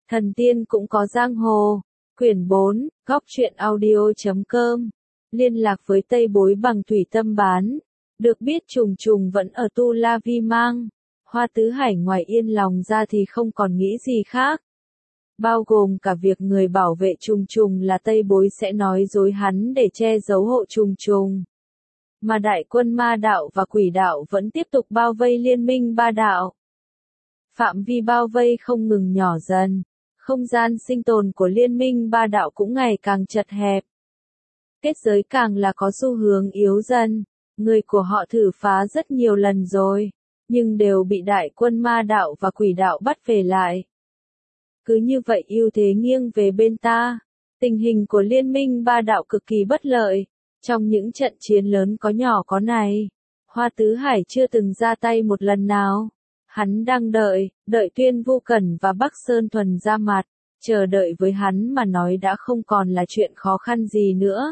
Thần tiên cũng có giang hồ. Quyển 4, góc truyện audio.com. Liên lạc với Tây Bối bằng thủy tâm bán. Được biết Trùng Trùng vẫn ở Tu La Vi Mang. Hoa Tứ Hải ngoài yên lòng ra thì không còn nghĩ gì khác. Bao gồm cả việc người bảo vệ Trùng Trùng là Tây Bối sẽ nói dối hắn để che giấu hộ Trùng Trùng. Mà đại quân ma đạo và quỷ đạo vẫn tiếp tục bao vây liên minh ba đạo. Phạm vi bao vây không ngừng nhỏ dần. Không gian sinh tồn của liên minh ba đạo cũng ngày càng chật hẹp. Kết giới càng là có xu hướng yếu dần. Người của họ thử phá rất nhiều lần rồi, nhưng đều bị đại quân ma đạo và quỷ đạo bắt về lại. Cứ như vậy ưu thế nghiêng về bên ta. Tình hình của liên minh ba đạo cực kỳ bất lợi. Trong những trận chiến lớn có nhỏ có này, Hoa Tứ Hải chưa từng ra tay một lần nào. Hắn đang đợi Tuyên Vu Cẩn và Bắc Sơn Thuần ra mặt, chờ đợi với hắn mà nói đã không còn là chuyện khó khăn gì nữa.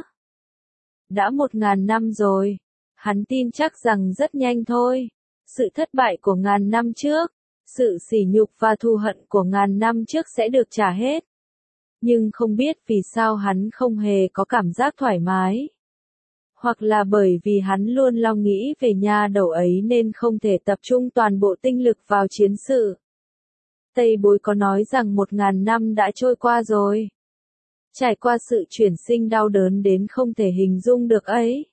Đã 1000 năm rồi, hắn tin chắc rằng rất nhanh thôi. Sự thất bại của 1000 năm trước, sự sỉ nhục và thù hận của 1000 năm trước sẽ được trả hết. Nhưng không biết vì sao hắn không hề có cảm giác thoải mái. Hoặc là bởi vì hắn luôn lo nghĩ về nha đầu ấy nên không thể tập trung toàn bộ tinh lực vào chiến sự. Tây Bối có nói rằng 1000 năm đã trôi qua rồi. Trải qua sự chuyển sinh đau đớn đến không thể hình dung được ấy.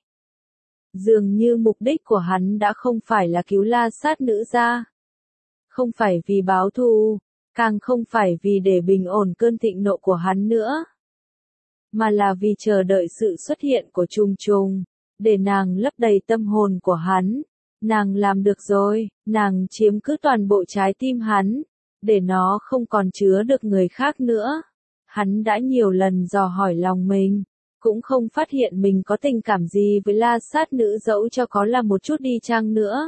Dường như mục đích của hắn đã không phải là cứu La Sát nữ gia. Không phải vì báo thù, càng không phải vì để bình ổn cơn thịnh nộ của hắn nữa. Mà là vì chờ đợi sự xuất hiện của Trùng Trùng, để nàng lấp đầy tâm hồn của hắn. Nàng làm được rồi, nàng chiếm cứ toàn bộ trái tim hắn, để nó không còn chứa được người khác nữa. Hắn đã nhiều lần dò hỏi lòng mình, cũng không phát hiện mình có tình cảm gì với La Sát nữ dẫu cho có là một chút đi chăng nữa.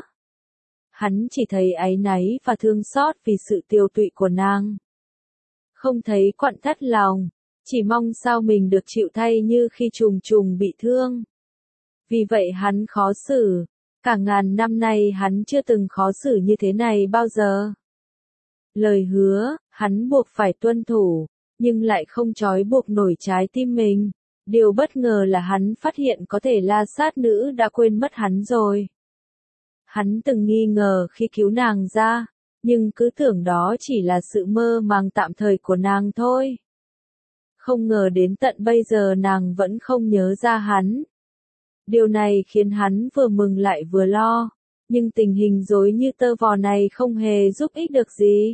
Hắn chỉ thấy áy náy và thương xót vì sự tiêu tụy của nàng. Không thấy quặn thắt lòng, chỉ mong sao mình được chịu thay như khi Trùng Trùng bị thương. Vì vậy hắn khó xử, cả 1000 năm nay hắn chưa từng khó xử như thế này bao giờ. Lời hứa, hắn buộc phải tuân thủ, nhưng lại không trói buộc nổi trái tim mình. Điều bất ngờ là hắn phát hiện có thể La Sát nữ đã quên mất hắn rồi. Hắn từng nghi ngờ khi cứu nàng ra, nhưng cứ tưởng đó chỉ là sự mơ màng tạm thời của nàng thôi. Không ngờ đến tận bây giờ nàng vẫn không nhớ ra hắn. Điều này khiến hắn vừa mừng lại vừa lo, nhưng tình hình rối như tơ vò này không hề giúp ích được gì.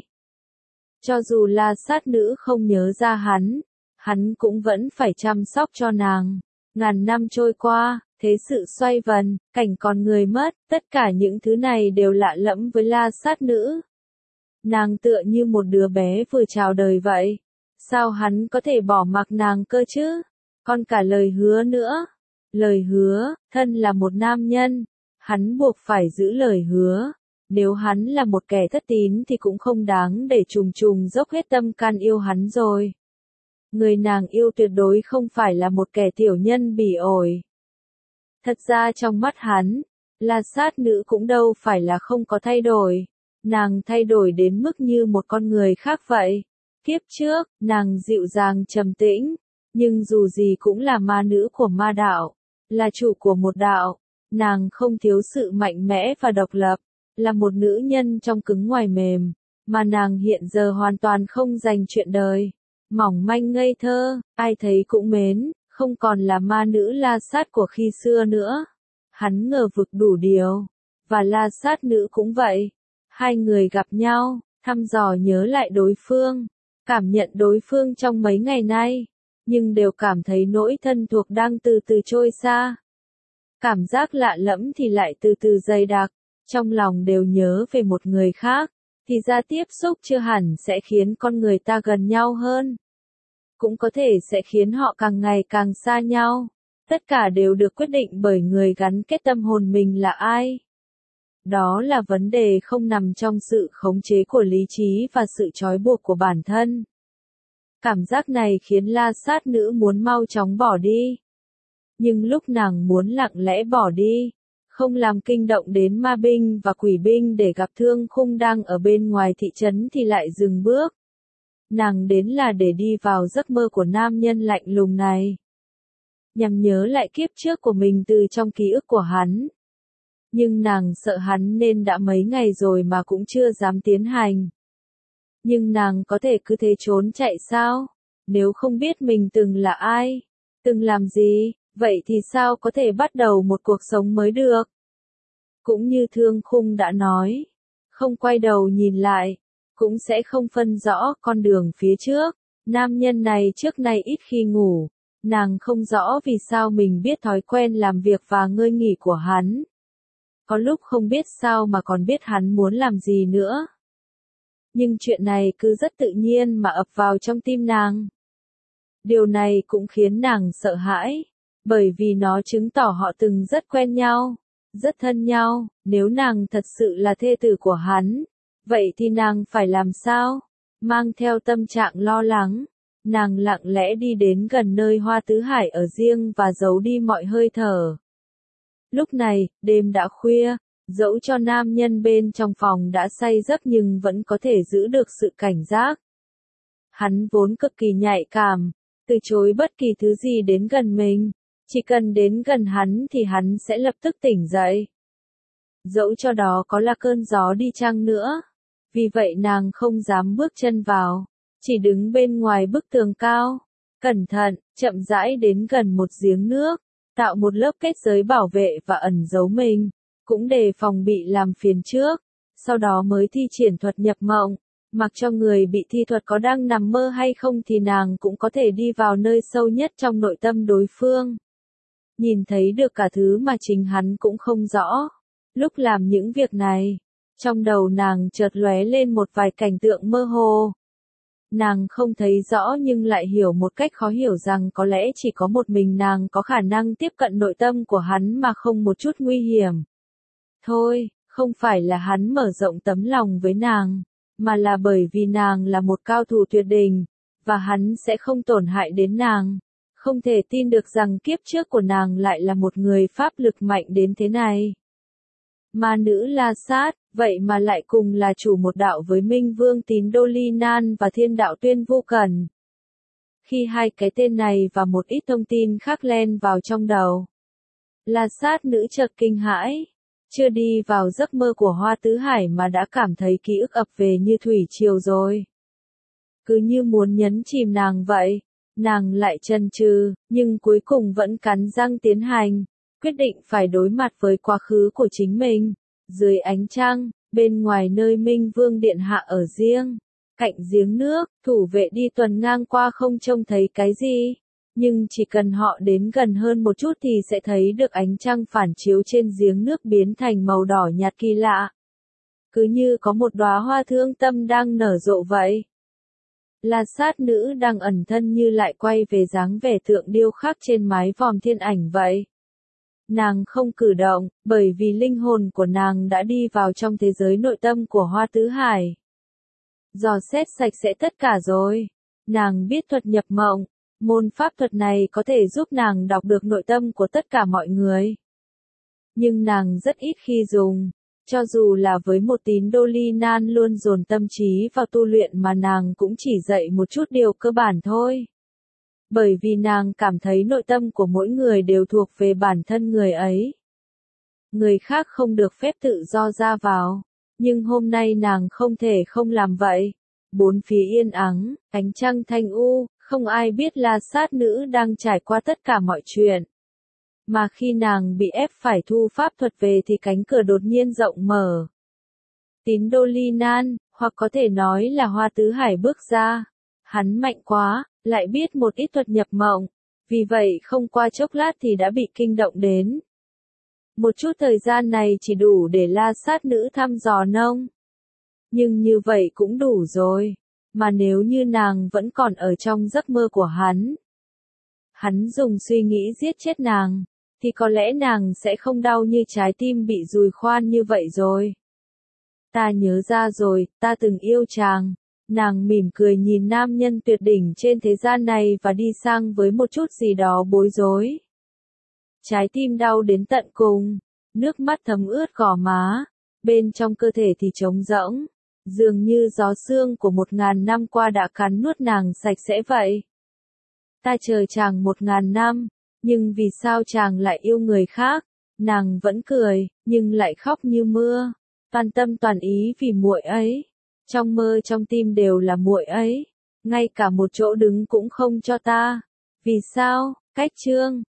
Cho dù La Sát nữ không nhớ ra hắn cũng vẫn phải chăm sóc cho nàng. 1000 năm trôi qua, thế sự xoay vần, cảnh con người mất, tất cả những thứ này đều lạ lẫm với La Sát nữ. Nàng tựa như một đứa bé vừa chào đời vậy. Sao hắn có thể bỏ mặc nàng cơ chứ? Còn cả lời hứa nữa. Lời hứa, thân là một nam nhân, hắn buộc phải giữ lời hứa. Nếu hắn là một kẻ thất tín thì cũng không đáng để Trùng Trùng dốc hết tâm can yêu hắn rồi. Người nàng yêu tuyệt đối không phải là một kẻ tiểu nhân bỉ ổi. Thật ra trong mắt hắn, La Sát nữ cũng đâu phải là không có thay đổi. Nàng thay đổi đến mức như một con người khác vậy. Kiếp trước, nàng dịu dàng trầm tĩnh, nhưng dù gì cũng là ma nữ của ma đạo, là chủ của một đạo. Nàng không thiếu sự mạnh mẽ và độc lập, là một nữ nhân trong cứng ngoài mềm, mà nàng hiện giờ hoàn toàn không dành chuyện đời. Mỏng manh ngây thơ, ai thấy cũng mến, không còn là ma nữ La Sát của khi xưa nữa. Hắn ngờ vực đủ điều, và La Sát nữ cũng vậy. Hai người gặp nhau, thăm dò nhớ lại đối phương, cảm nhận đối phương trong mấy ngày nay, nhưng đều cảm thấy nỗi thân thuộc đang từ từ trôi xa. Cảm giác lạ lẫm thì lại từ từ dày đặc, trong lòng đều nhớ về một người khác, thì ra tiếp xúc chưa hẳn sẽ khiến con người ta gần nhau hơn. Cũng có thể sẽ khiến họ càng ngày càng xa nhau. Tất cả đều được quyết định bởi người gắn kết tâm hồn mình là ai. Đó là vấn đề không nằm trong sự khống chế của lý trí và sự trói buộc của bản thân. Cảm giác này khiến La Sát nữ muốn mau chóng bỏ đi. Nhưng lúc nàng muốn lặng lẽ bỏ đi, không làm kinh động đến ma binh và quỷ binh để gặp Thương Khung đang ở bên ngoài thị trấn thì lại dừng bước. nàng đến là để đi vào giấc mơ của nam nhân lạnh lùng này. Nhằm nhớ lại kiếp trước của mình từ trong ký ức của hắn. Nhưng nàng sợ hắn nên đã mấy ngày rồi mà cũng chưa dám tiến hành. Nhưng nàng có thể cứ thế trốn chạy sao? Nếu không biết mình từng là ai, từng làm gì, vậy thì sao có thể bắt đầu một cuộc sống mới được? Cũng như Thương Khung đã nói, không quay đầu nhìn lại, cũng sẽ không phân rõ con đường phía trước. Nam nhân này trước nay ít khi ngủ, nàng không rõ vì sao mình biết thói quen làm việc và ngơi nghỉ của hắn. Có lúc không biết sao mà còn biết hắn muốn làm gì nữa. Nhưng chuyện này cứ rất tự nhiên mà ập vào trong tim nàng. Điều này cũng khiến nàng sợ hãi, bởi vì nó chứng tỏ họ từng rất quen nhau, rất thân nhau. Nếu nàng thật sự là thê tử của hắn, vậy thì nàng phải làm sao? Mang theo tâm trạng lo lắng, nàng lặng lẽ đi đến gần nơi Hoa Tứ Hải ở riêng và giấu đi mọi hơi thở. Lúc này, đêm đã khuya, dẫu cho nam nhân bên trong phòng đã say giấc nhưng vẫn có thể giữ được sự cảnh giác. Hắn vốn cực kỳ nhạy cảm, từ chối bất kỳ thứ gì đến gần mình, chỉ cần đến gần hắn thì hắn sẽ lập tức tỉnh dậy. Dẫu cho đó có là cơn gió đi chăng nữa. Vì vậy nàng không dám bước chân vào, chỉ đứng bên ngoài bức tường cao, cẩn thận, chậm rãi đến gần một giếng nước, tạo một lớp kết giới bảo vệ và ẩn giấu mình, cũng đề phòng bị làm phiền trước, sau đó mới thi triển thuật nhập mộng. Mặc cho người bị thi thuật có đang nằm mơ hay không thì nàng cũng có thể đi vào nơi sâu nhất trong nội tâm đối phương. Nhìn thấy được cả thứ mà chính hắn cũng không rõ. Lúc làm những việc này, trong đầu nàng chợt lóe lên một vài cảnh tượng mơ hồ. Nàng không thấy rõ nhưng lại hiểu một cách khó hiểu rằng có lẽ chỉ có một mình nàng có khả năng tiếp cận nội tâm của hắn mà không một chút nguy hiểm. Thôi, không phải là hắn mở rộng tấm lòng với nàng, mà là bởi vì nàng là một cao thủ tuyệt đỉnh, và hắn sẽ không tổn hại đến nàng. Không thể tin được rằng kiếp trước của nàng lại là một người pháp lực mạnh đến thế này. Ma nữ La Sát, vậy mà lại cùng là chủ một đạo với Minh Vương Tín Đô Ly Nan và Thiên Đạo Tuyên Vô Cẩn. Khi hai cái tên này và một ít thông tin khác len vào trong đầu, La Sát nữ chợt kinh hãi. Chưa đi vào giấc mơ của Hoa Tứ Hải mà đã cảm thấy ký ức ập về như thủy triều rồi. Cứ như muốn nhấn chìm nàng vậy, nàng lại chần chừ, nhưng cuối cùng vẫn cắn răng tiến hành, quyết định phải đối mặt với quá khứ của chính mình. Dưới ánh trăng, bên ngoài nơi Minh Vương Điện Hạ ở riêng, cạnh giếng nước, thủ vệ đi tuần ngang qua không trông thấy cái gì. Nhưng chỉ cần họ đến gần hơn một chút thì sẽ thấy được ánh trăng phản chiếu trên giếng nước biến thành màu đỏ nhạt kỳ lạ. Cứ như có một đóa hoa thương tâm đang nở rộ vậy. La Sát nữ đang ẩn thân như lại quay về dáng vẻ tượng điêu khắc trên mái vòm thiên ảnh vậy. Nàng không cử động, bởi vì linh hồn của nàng đã đi vào trong thế giới nội tâm của Hoa Tứ Hải. Dò xét sạch sẽ tất cả rồi. Nàng biết thuật nhập mộng. Môn pháp thuật này có thể giúp nàng đọc được nội tâm của tất cả mọi người. Nhưng nàng rất ít khi dùng. Cho dù là với một tín đô Ly Nan luôn dồn tâm trí vào tu luyện mà nàng cũng chỉ dạy một chút điều cơ bản thôi. Bởi vì nàng cảm thấy nội tâm của mỗi người đều thuộc về bản thân người ấy. Người khác không được phép tự do ra vào. Nhưng hôm nay nàng không thể không làm vậy. Bốn phía yên ắng, ánh trăng thanh u, không ai biết La Sát nữ đang trải qua tất cả mọi chuyện. Mà khi nàng bị ép phải thu pháp thuật về thì cánh cửa đột nhiên rộng mở. Tín Đô Ly Nan, hoặc có thể nói là Hoa Tứ Hải bước ra. Hắn mạnh quá, lại biết một ít thuật nhập mộng. Vì vậy không qua chốc lát thì đã bị kinh động đến. Một chút thời gian này chỉ đủ để La Sát nữ thăm dò nông. Nhưng như vậy cũng đủ rồi. Mà nếu như nàng vẫn còn ở trong giấc mơ của hắn dùng suy nghĩ giết chết nàng, thì có lẽ nàng sẽ không đau như trái tim bị dùi khoan như vậy rồi. Ta nhớ ra rồi, ta từng yêu chàng. Nàng mỉm cười nhìn nam nhân tuyệt đỉnh trên thế gian này và đi sang với một chút gì đó bối rối. Trái tim đau đến tận cùng, nước mắt thấm ướt gò má, bên trong cơ thể thì trống rỗng. Dường như gió sương của 1000 năm qua đã cắn nuốt nàng sạch sẽ vậy. Ta chờ chàng 1000 năm, nhưng vì sao chàng lại yêu người khác? Nàng vẫn cười, nhưng lại khóc như mưa, toàn tâm toàn ý vì muội ấy. Trong mơ trong tim đều là muội ấy, ngay cả một chỗ đứng cũng không cho ta. Vì sao? Cách chương